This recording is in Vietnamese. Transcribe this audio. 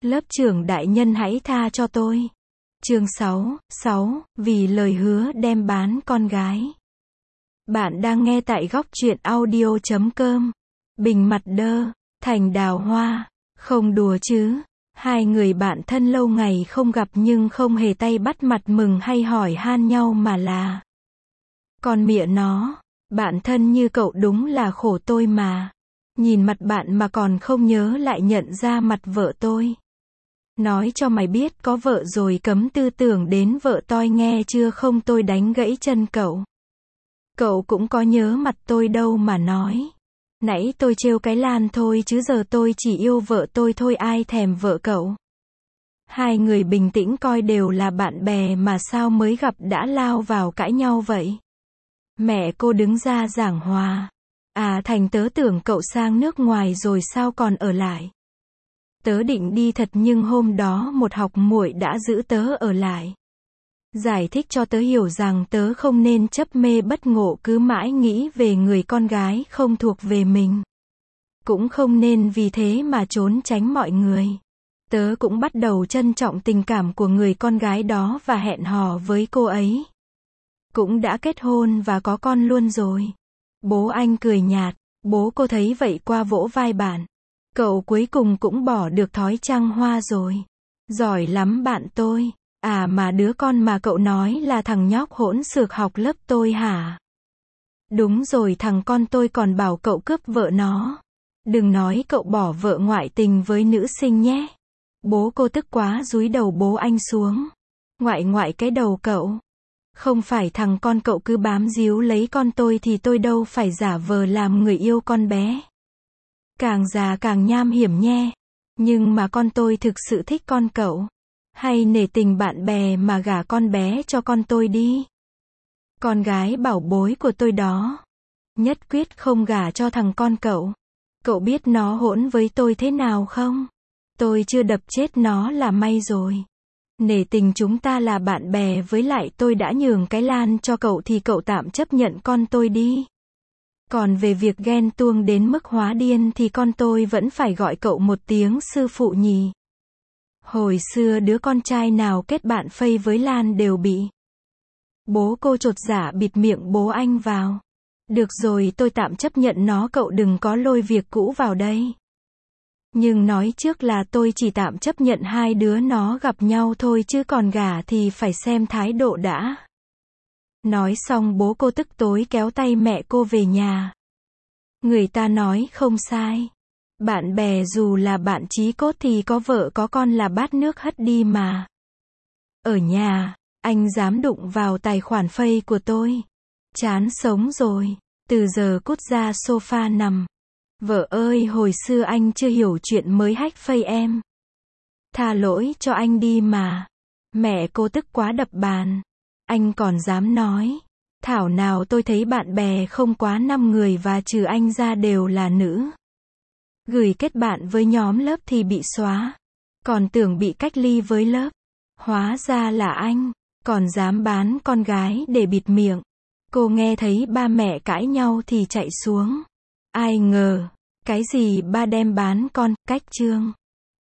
Lớp trưởng đại nhân hãy tha cho tôi. Chương 6, vì lời hứa đem bán con gái. Bạn đang nghe tại góc truyện audio.com. Bình mặt đơ, thành đào hoa. Không đùa chứ. Hai người bạn thân lâu ngày không gặp nhưng không hề tay bắt mặt mừng hay hỏi han nhau mà là. Con mẹ nó, bạn thân như cậu đúng là khổ tôi mà. Nhìn mặt bạn mà còn không nhớ lại nhận ra mặt vợ tôi. Nói cho mày biết có vợ rồi cấm tư tưởng đến vợ tôi nghe chưa không tôi đánh gãy chân cậu. Cậu cũng có nhớ mặt tôi đâu mà nói. Nãy tôi trêu cái Lan thôi chứ giờ tôi chỉ yêu vợ tôi thôi ai thèm vợ cậu. Hai người bình tĩnh coi đều là bạn bè mà sao mới gặp đã lao vào cãi nhau vậy. Mẹ cô đứng ra giảng hòa. À Thành tớ tưởng cậu sang nước ngoài rồi sao còn ở lại. Tớ định đi thật nhưng hôm đó một học muội đã giữ tớ ở lại. Giải thích cho tớ hiểu rằng tớ không nên chấp mê bất ngộ cứ mãi nghĩ về người con gái không thuộc về mình. Cũng không nên vì thế mà trốn tránh mọi người. Tớ cũng bắt đầu trân trọng tình cảm của người con gái đó và hẹn hò với cô ấy. Cũng đã kết hôn và có con luôn rồi. Bố anh cười nhạt, bố cô thấy vậy qua vỗ vai bạn. Cậu cuối cùng cũng bỏ được thói trăng hoa rồi. Giỏi lắm bạn tôi. À mà đứa con mà cậu nói là thằng nhóc hỗn xược học lớp tôi hả? Đúng rồi thằng con tôi còn bảo cậu cướp vợ nó. Đừng nói cậu bỏ vợ ngoại tình với nữ sinh nhé. Bố cô tức quá dúi đầu bố anh xuống. Ngoại cái đầu cậu. Không phải thằng con cậu cứ bám díu lấy con tôi thì tôi đâu phải giả vờ làm người yêu con bé. Càng già càng nham hiểm nhé. Nhưng mà con tôi thực sự thích con cậu. Hay nể tình bạn bè mà gả con bé cho con tôi đi. Con gái bảo bối của tôi đó. Nhất quyết không gả cho thằng con cậu. Cậu biết nó hỗn với tôi thế nào không? Tôi chưa đập chết nó là may rồi. Nể tình chúng ta là bạn bè với lại tôi đã nhường cái Lan cho cậu thì cậu tạm chấp nhận con tôi đi. Còn về việc ghen tuông đến mức hóa điên thì con tôi vẫn phải gọi cậu một tiếng sư phụ nhỉ. Hồi xưa đứa con trai nào kết bạn Face với Lan đều bị. Bố cô chột dạ bịt miệng bố anh vào. Được rồi tôi tạm chấp nhận nó cậu đừng có lôi việc cũ vào đây. Nhưng nói trước là tôi chỉ tạm chấp nhận hai đứa nó gặp nhau thôi chứ còn gả thì phải xem thái độ đã. Nói xong bố cô tức tối kéo tay mẹ cô về nhà. Người ta nói không sai. Bạn bè dù là bạn chí cốt thì có vợ có con là bát nước hất đi mà. Ở nhà, anh dám đụng vào tài khoản Face của tôi. Chán sống rồi. Từ giờ cút ra sofa nằm. Vợ ơi hồi xưa anh chưa hiểu chuyện mới hack Face em. Tha lỗi cho anh đi mà. Mẹ cô tức quá đập bàn. Anh còn dám nói. Thảo nào tôi thấy bạn bè không quá 5 người và trừ anh ra đều là nữ. Gửi kết bạn với nhóm lớp thì bị xóa. Còn tưởng bị cách ly với lớp. Hóa ra là anh. Còn dám bán con gái để bịt miệng. Cô nghe thấy ba mẹ cãi nhau thì chạy xuống. Ai ngờ. Cái gì ba đem bán con, cách chương.